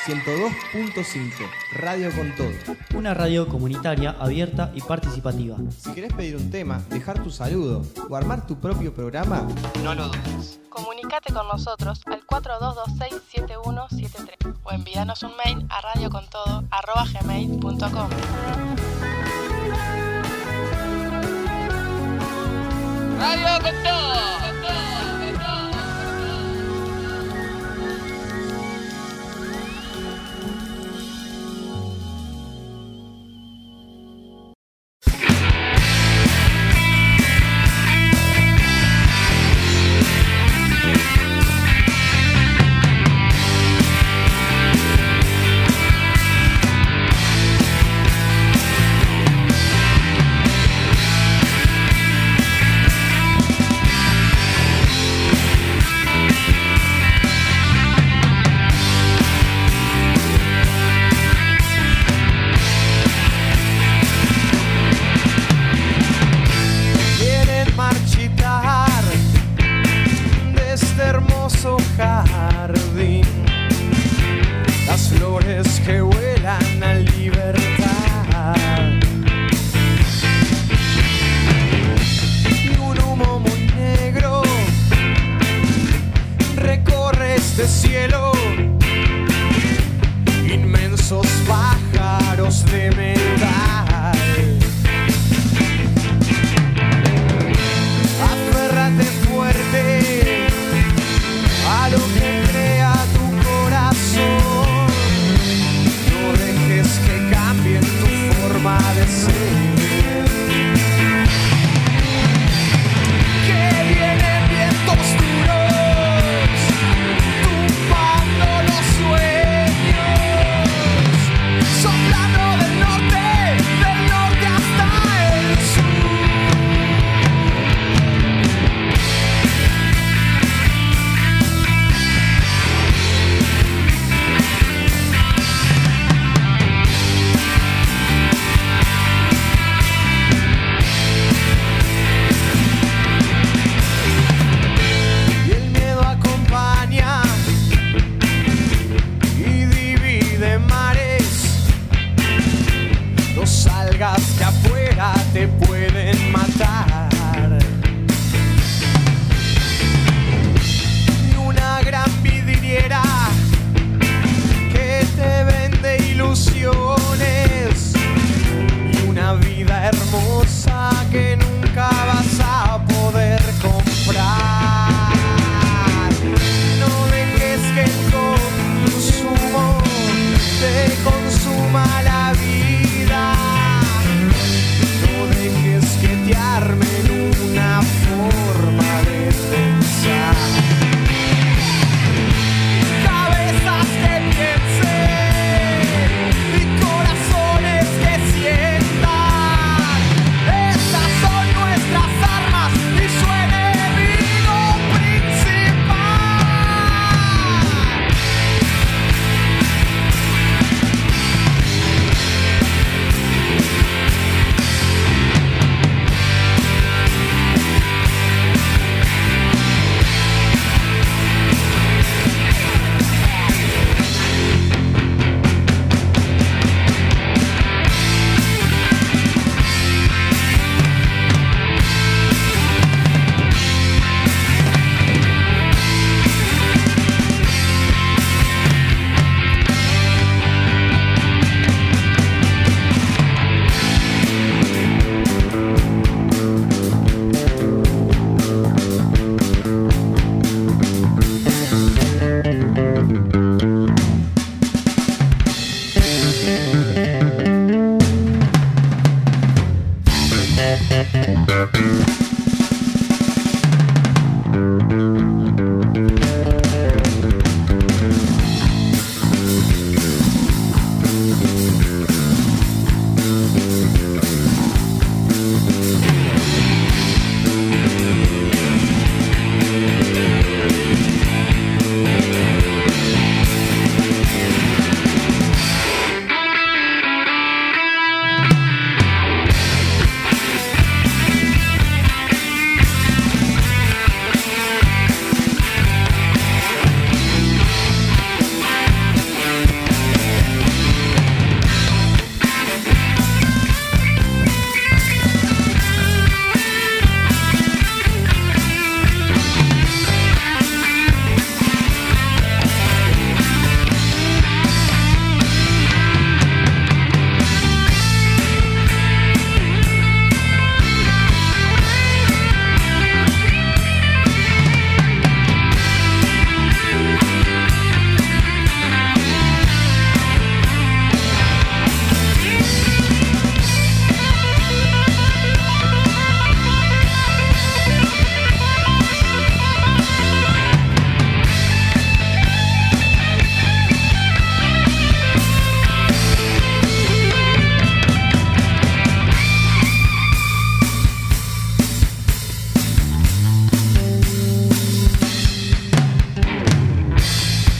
102.5, Radio con Todo. Una radio comunitaria, abierta y participativa. Si querés pedir un tema, dejar tu saludo o armar tu propio programa, no lo dudes. Comunicate con nosotros al 4226-7173 o envíanos un mail a radiocontodo@gmail.com. Radio con Todo. Soplando del norte.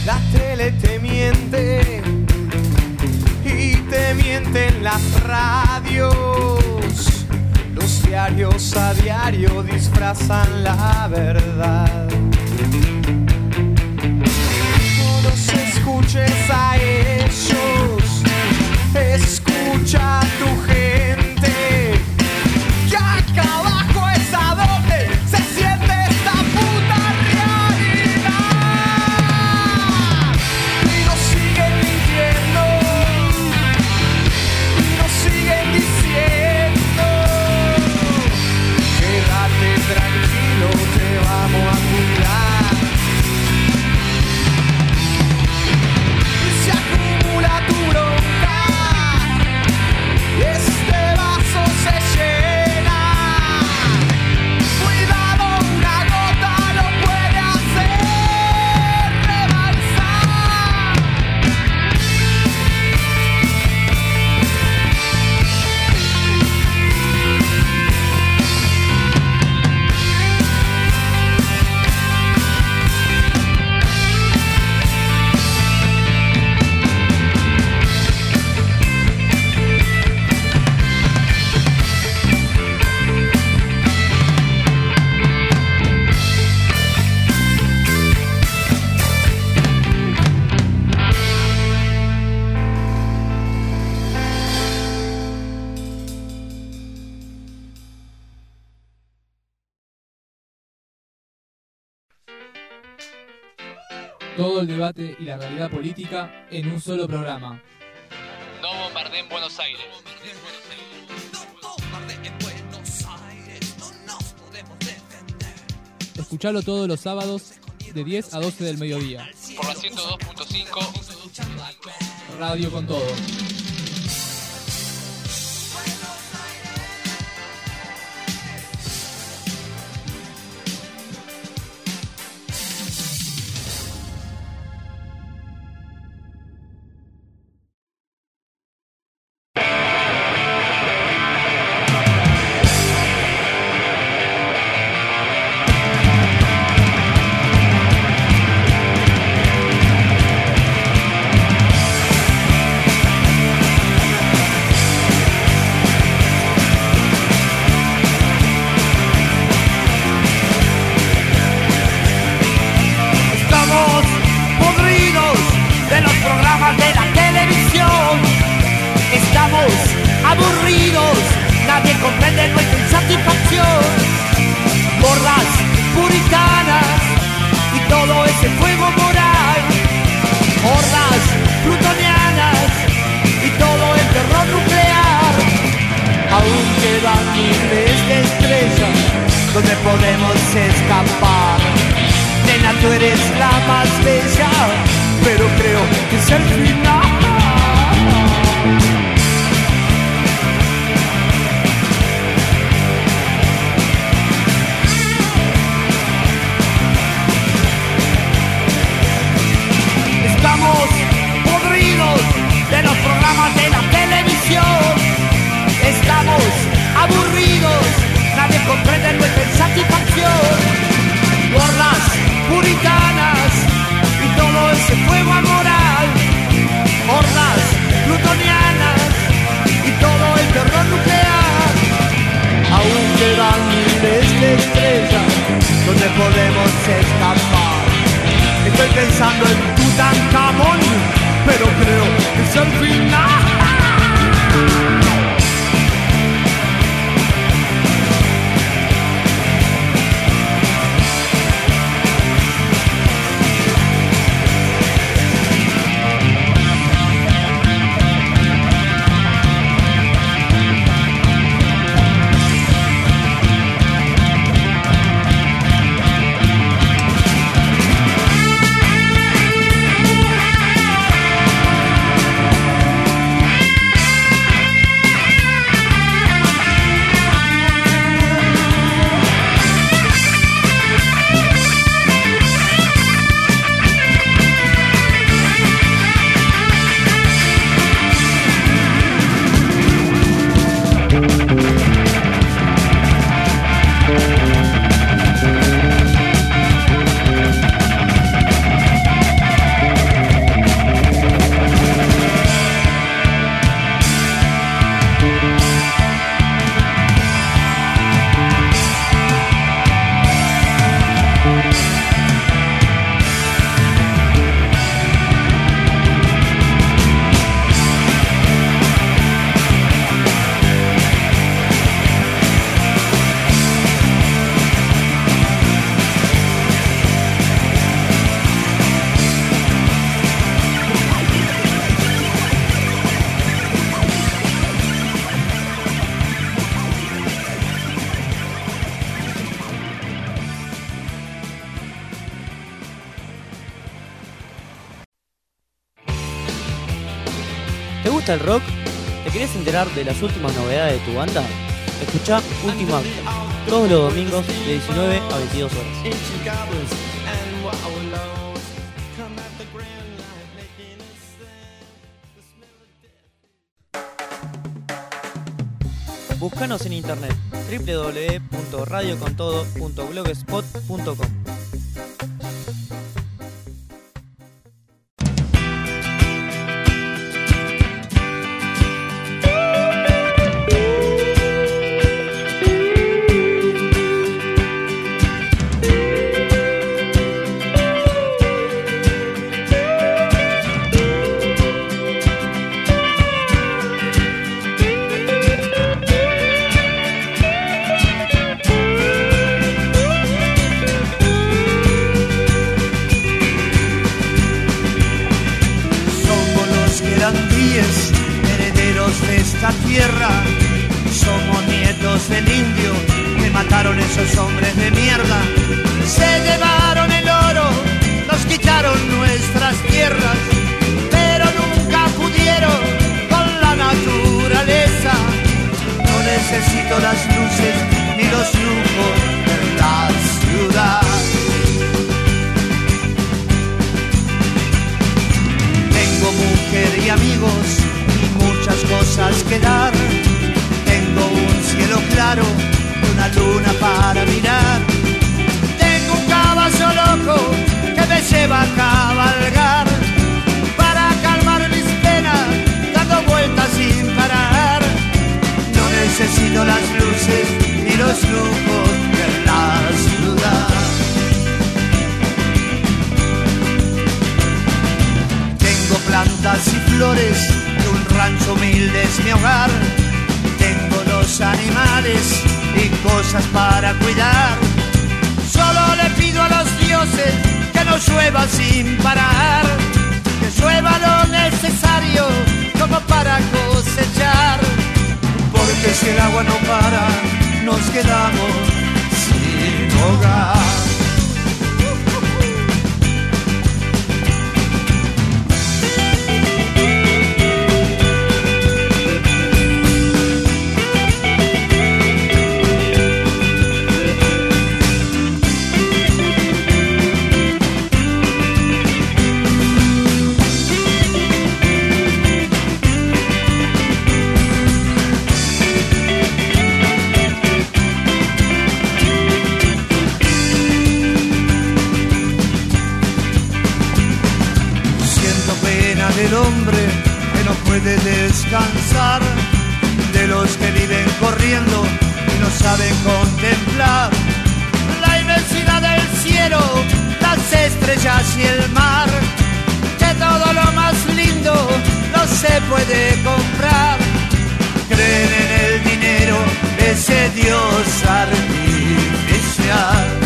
La tele te miente y te mienten las radios. Los diarios a diario disfrazan la verdad. No los escuches a ellos, escucha a tu gente, que acá abajo es a donde se siente esta puta realidad. Y nos siguen mintiendo, y nos siguen diciendo: quédate tranquilo, te vamos a cuidar. Y se acumula tu bronca, este vaso se llena. Cuidado, una gota lo puede hacer rebalsar. Todo el debate y la realidad política en un solo programa. No bombardeen Buenos Aires. Escuchalo todos los sábados de 10 a 12 del mediodía. Por la 102.5 Radio con todo. ¿Te gusta el rock? ¿Te querés enterar de las últimas novedades de tu banda? Escuchá Último Acto, todos los domingos de 19 a 22 horas. Búscanos en internet www.radiocontodo.blogspot.com. Herederos de esta tierra, somos nietos del indio que mataron esos hombres de mierda. Se llevaron el oro, nos quitaron nuestras tierras, pero nunca pudieron con la naturaleza. No necesito las luces ni los lujos de la ciudad. Tengo mujer y amigos y muchas cosas que dar. Tengo un cielo claro y una luna para mirar. Tengo un caballo loco que me lleva a cabalgar para calmar mis penas, dando vueltas sin parar. No necesito las luces ni los lujos de la ciudad. Plantas y flores de un rancho humilde es mi hogar. Tengo los animales y cosas para cuidar. Solo le pido a los dioses que no llueva sin parar, que llueva lo necesario como para cosechar. Porque si el agua no para, nos quedamos sin hogar. Del hombre que no puede descansar, de los que viven corriendo y no saben contemplar la inmensidad del cielo, las estrellas y el mar, que todo lo más lindo no se puede comprar. Creen en el dinero, ese Dios artificial.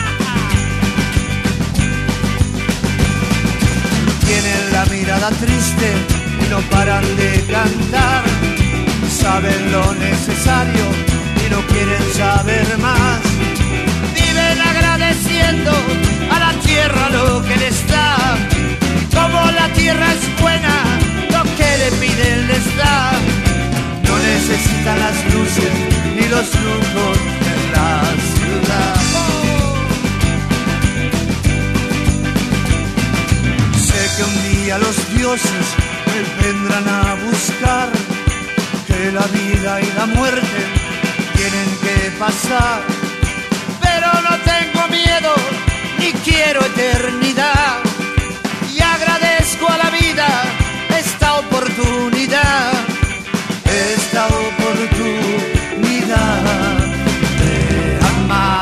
Tienen la mirada triste y no paran de cantar. Saben lo necesario y no quieren saber más. Viven agradeciendo a la tierra lo que les da. Como la tierra es buena, lo que le piden les da. No necesitan las luces ni los lujos de la ciudad. Que un día los dioses me vendrán a buscar, que la vida y la muerte tienen que pasar, pero no tengo miedo ni quiero eternidad, y agradezco a la vida esta oportunidad de amar.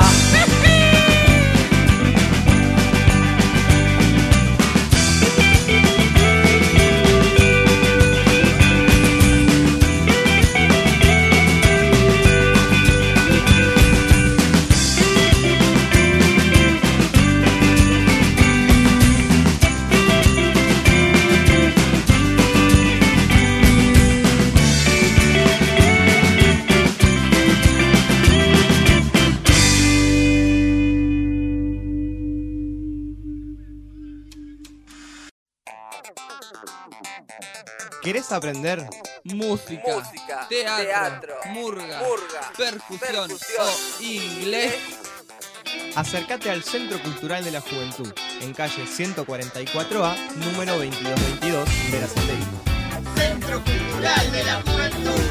¿Querés aprender? Música, teatro, murga, percusión o inglés. Acércate al Centro Cultural de la Juventud, en calle 144A, número 2222, Verazategui. Centro Cultural de la Juventud.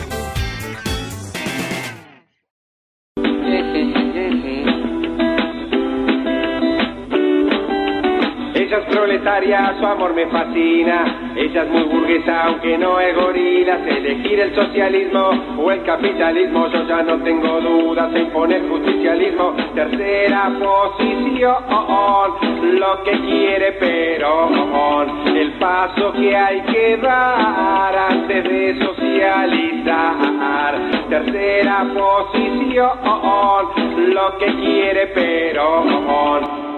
Ella es proletaria, su amor me fascina. Ella es muy burguesa, aunque no es gorila. Elegir el socialismo o el capitalismo, yo ya no tengo dudas, se impone el justicialismo. Tercera posición, lo que quiere Perón, el paso que hay que dar antes de socializar. Tercera posición, lo que quiere Perón.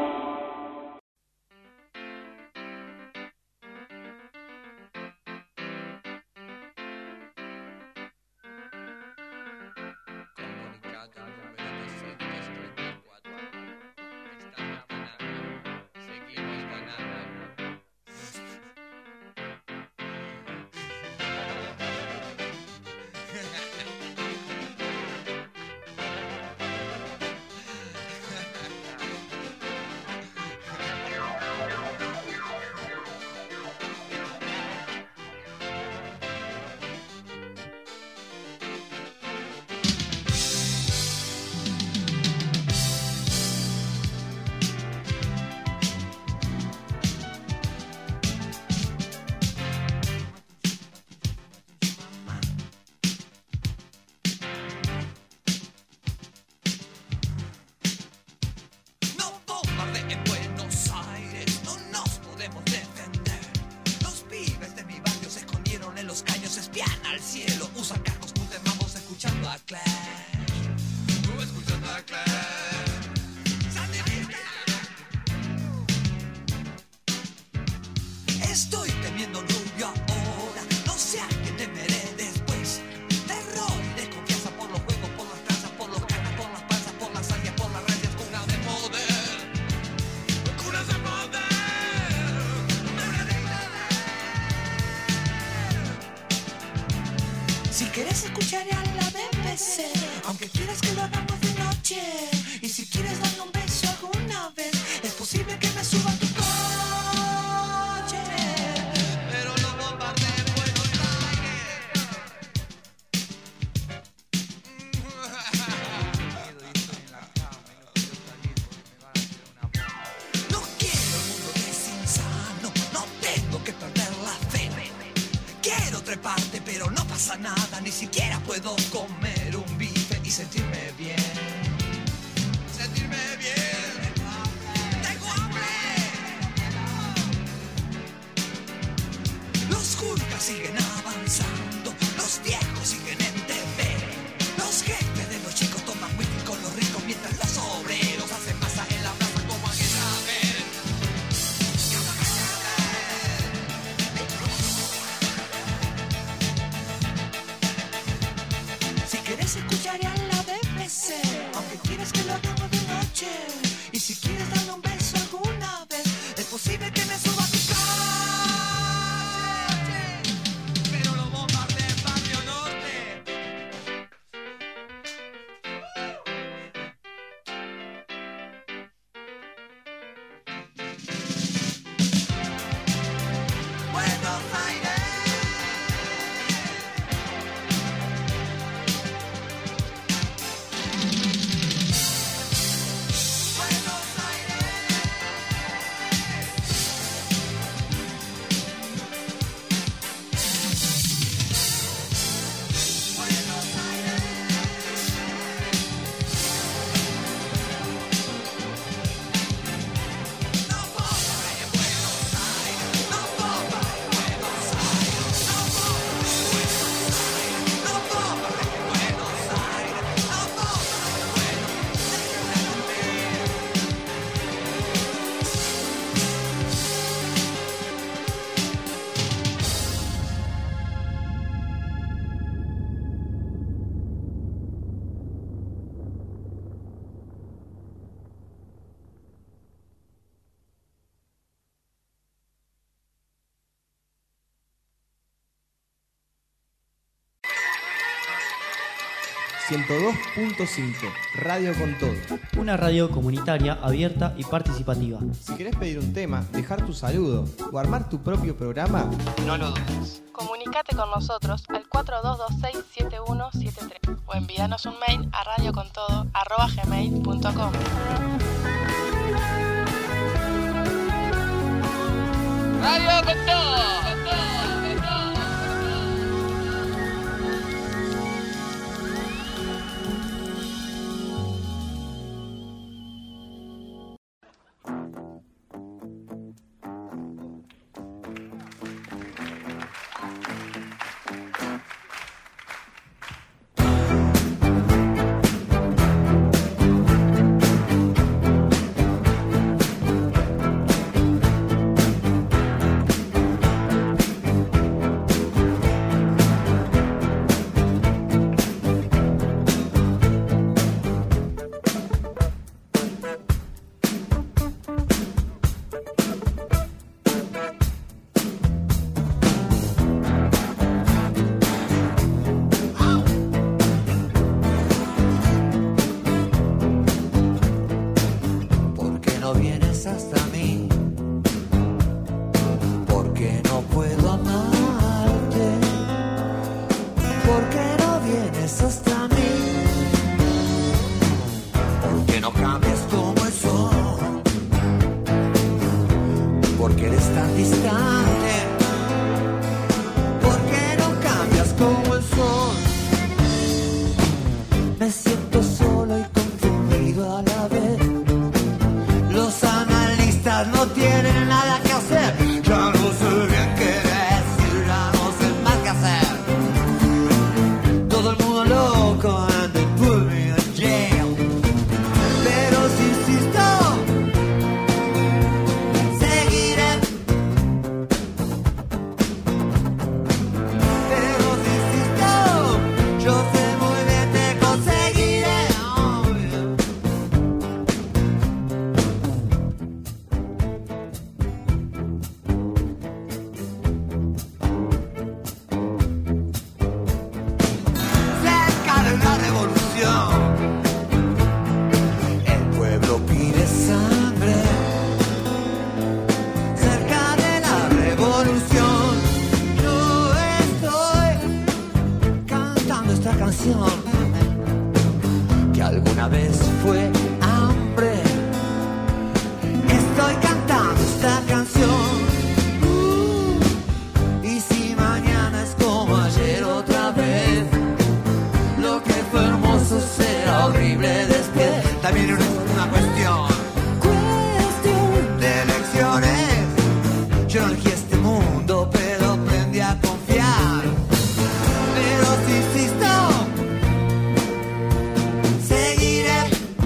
Posible que me suba a tu coche, pero lo bombardeé. 102.5, Radio con Todo. Una radio comunitaria, abierta y participativa. Si querés pedir un tema, dejar tu saludo o armar tu propio programa, no lo dudes. Comunicate con nosotros al 4226-7173 o envíanos un mail a radiocontodo@gmail.com. Radio con todo. que alguna vez fue hambre. Estoy cantando esta canción y si mañana es como ayer otra vez, lo que fue hermoso será horrible después. También es una cuestión de elecciones. Yo no elegí este mundo, pero aprendí a confiar. Pero si insisto, seguiré.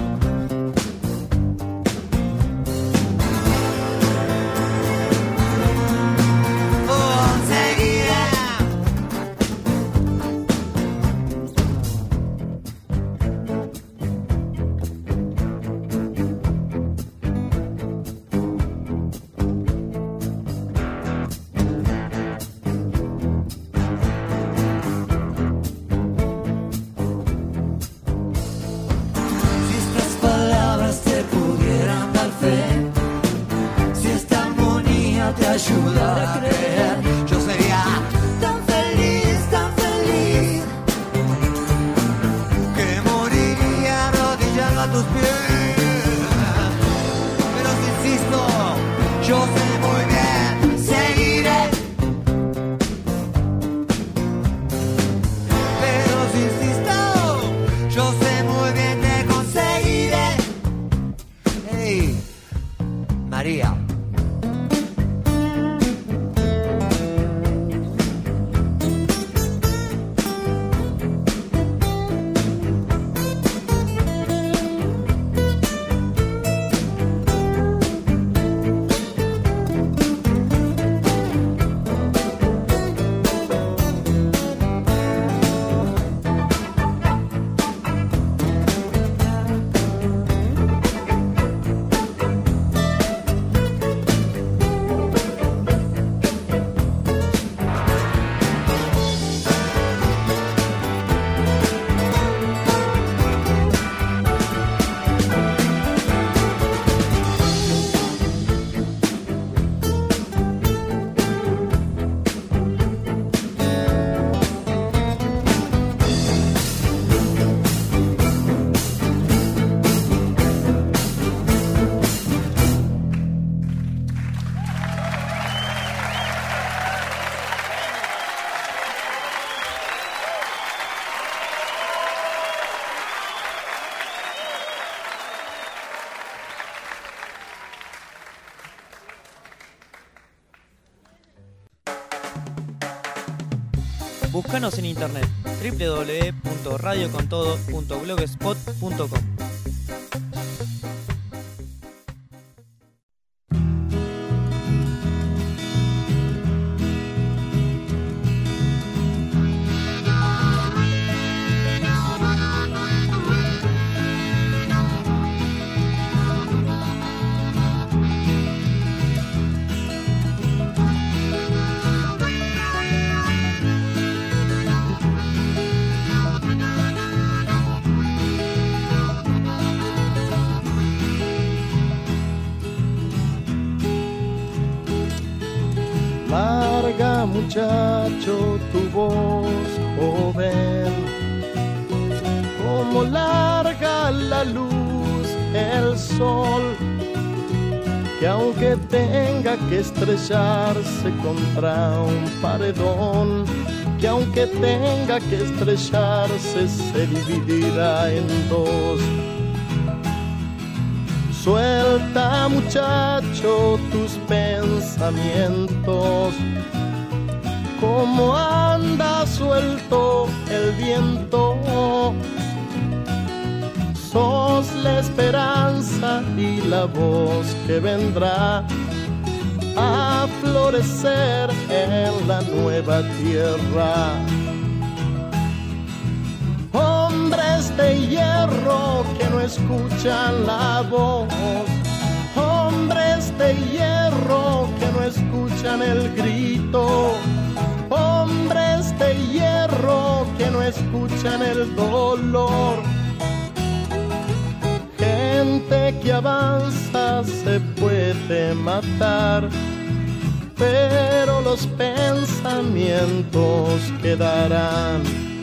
Oh, seguiré. Si estas palabras te pudieran dar fe, si esta armonía te ayudara a creer, yo sería tan feliz, que moriría arrodillado a tus pies. Pero si insisto, yo sé muy bien, seguiré. Pero si insisto, yo sé muy bien que conseguiré. Hey, María. Búscanos en internet www.radiocontodo.blogspot.com. Larga, muchacho, tu voz joven, como larga la luz, el sol, que aunque tenga que estrellarse contra un paredón, que aunque tenga que estrellarse se dividirá en dos. Suelta, muchacho, tus pensamientos, como anda suelto el viento. Sos la esperanza y la voz que vendrá a florecer en la nueva tierra. Hombres de hierro que no escuchan la voz, hombres de hierro que no escuchan el grito, hombres de hierro que no escuchan el dolor. Gente que avanza se puede matar, pero los pensamientos quedarán.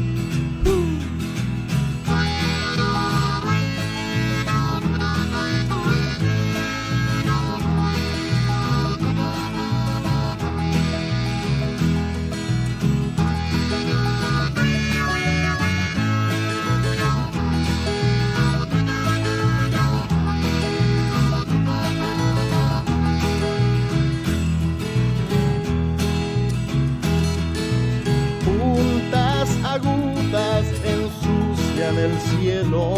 Agudas ensucian el cielo,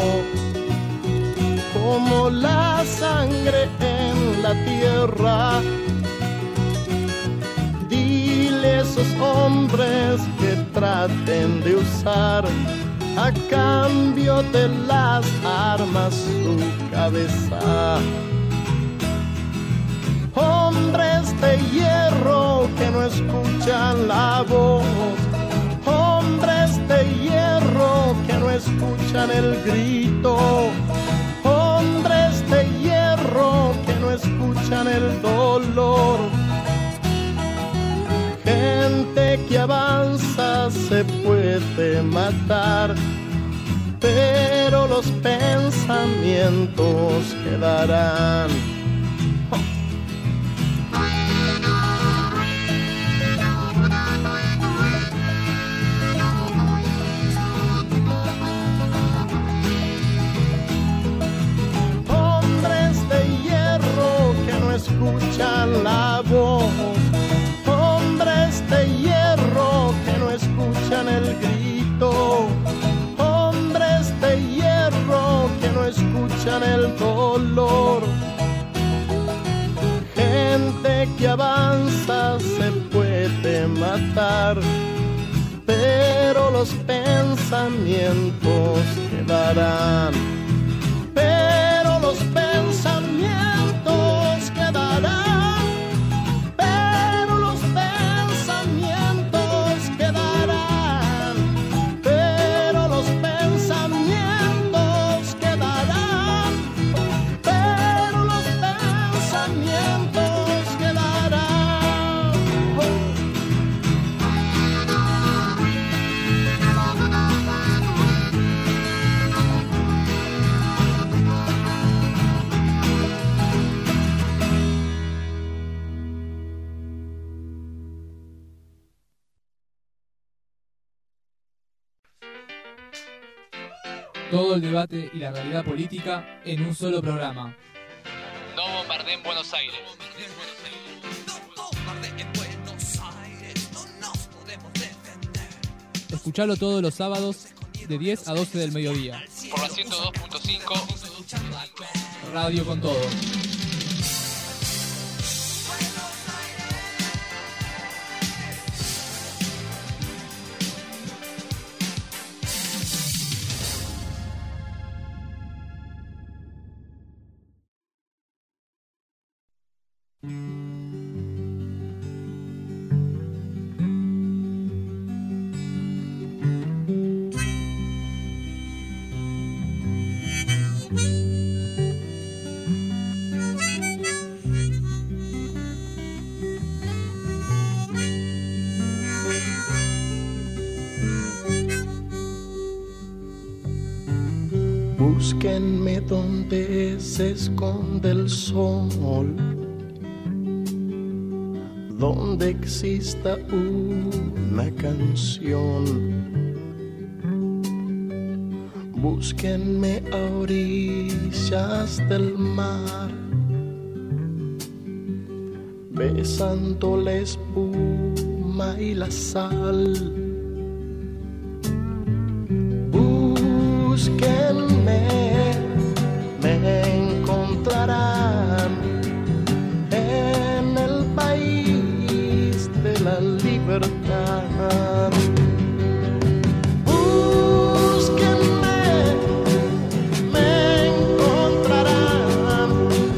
como la sangre en la tierra. Dile a esos hombres que traten de usar a cambio de las armas su cabeza. Hombres de hierro que no escuchan la voz, hombres de hierro que no escuchan el grito, hombres de hierro que no escuchan el dolor. Gente que avanza se puede matar, pero los pensamientos quedarán. Escuchan la voz, hombres de hierro que no escuchan el grito, hombres de hierro que no escuchan el dolor. Gente que avanza se puede matar, pero los pensamientos quedarán. Pero los pensamientos quedarán, pero los pensamientos quedarán, pero los pensamientos quedarán, pero los pensamientos quedarán. Todo el debate y la realidad política en un solo programa. No bombardeen Buenos Aires. No bombardeen Buenos Aires, no nos podemos defender. Escuchalo todos los sábados de 10 a 12 del mediodía. Por la 102.5 Radio con todo. Búsquenme donde se esconde el sol, donde exista una canción. Búsquenme a orillas del mar, besando la espuma y la sal. Me encontrarán en el país de la libertad. Búsquenme, me encontrarán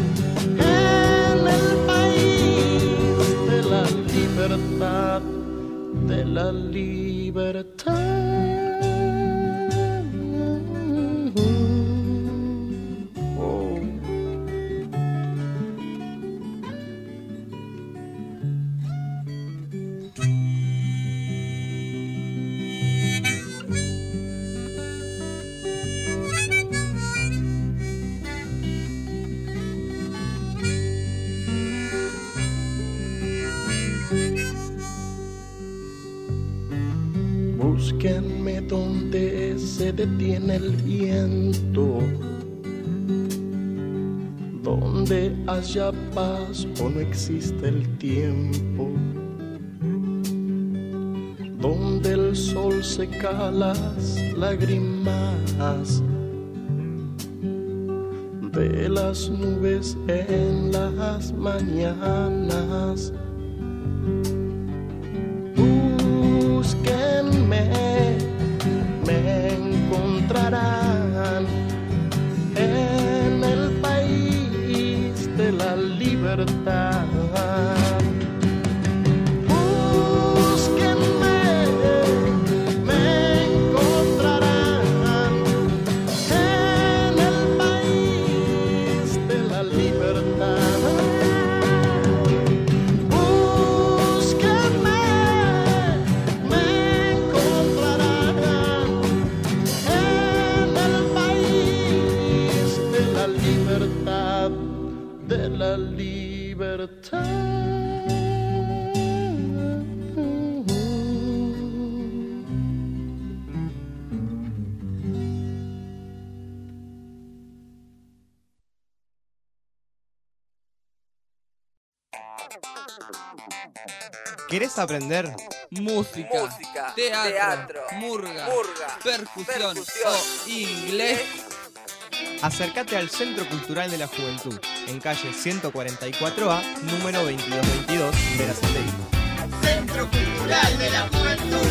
en el país de la libertad, de la libertad. Búsquenme donde se detiene el viento, donde haya paz o no existe el tiempo, donde el sol seca las lágrimas de las nubes en las mañanas. Me encontrarán en el país de la libertad. Búsquenme, me encontrarán en el país de la libertad. De la libertad. ¿Querés aprender? Música, teatro, murga, percusión o inglés. Acércate al Centro Cultural de la Juventud, en calle 144A, número 2222, Verazategui. Centro Cultural de la Juventud.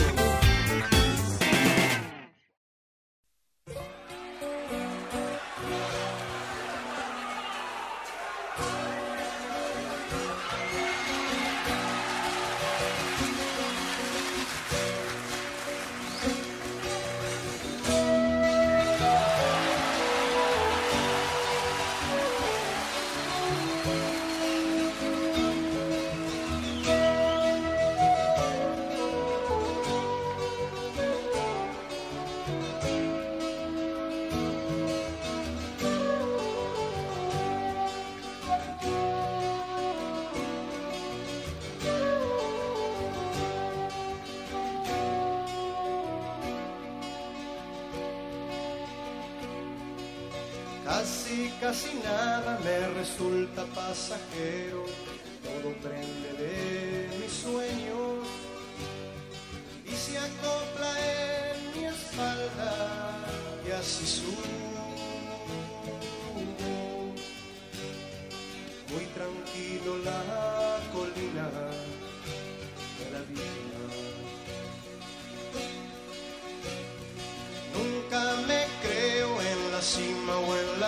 Casi nada me resulta pasajero, todo prende de mis sueños y se acopla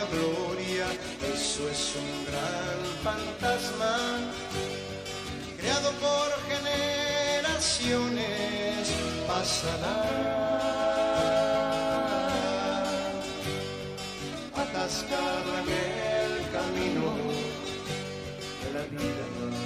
gloria, eso es un gran fantasma, creado por generaciones pasadas, atascado en el camino de la vida.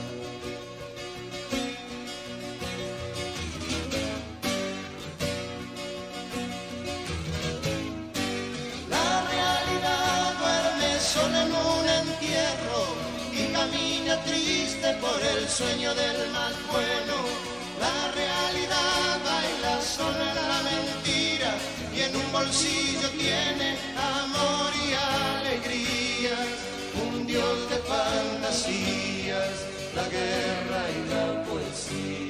Camina triste por el sueño del más bueno. La realidad baila sola en la mentira y en un bolsillo tiene amor y alegría. Un dios de fantasías, la guerra y la poesía.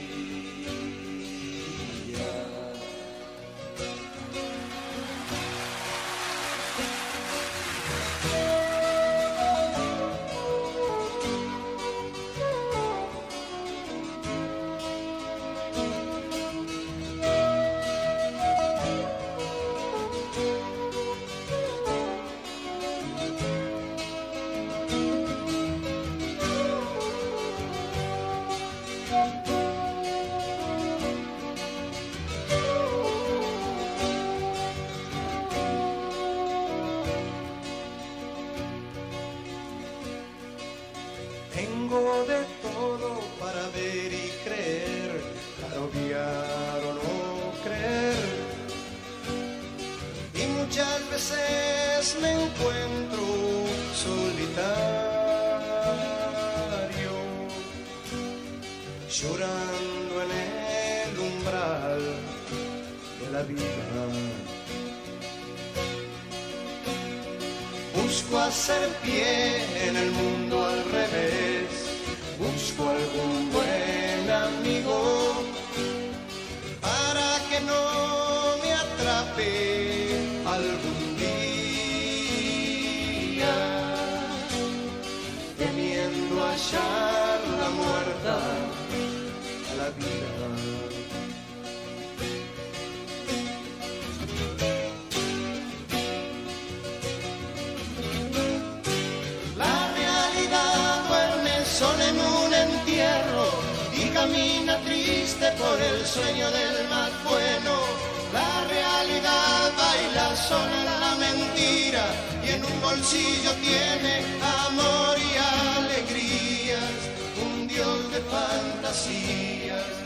Tengo de todo para ver y creer, para obviar o no creer. Y muchas veces me encuentro solitario, llorando en el umbral de la vida. Busco hacer pie en el mundo al revés, busco algún buen amigo para que no me atrape algún día, temiendo hallar la muerta a la vida. Son en un entierro y camina triste por el sueño del más bueno. La realidad baila sola en la mentira y en un bolsillo tiene amor y alegrías. Un dios de fantasías,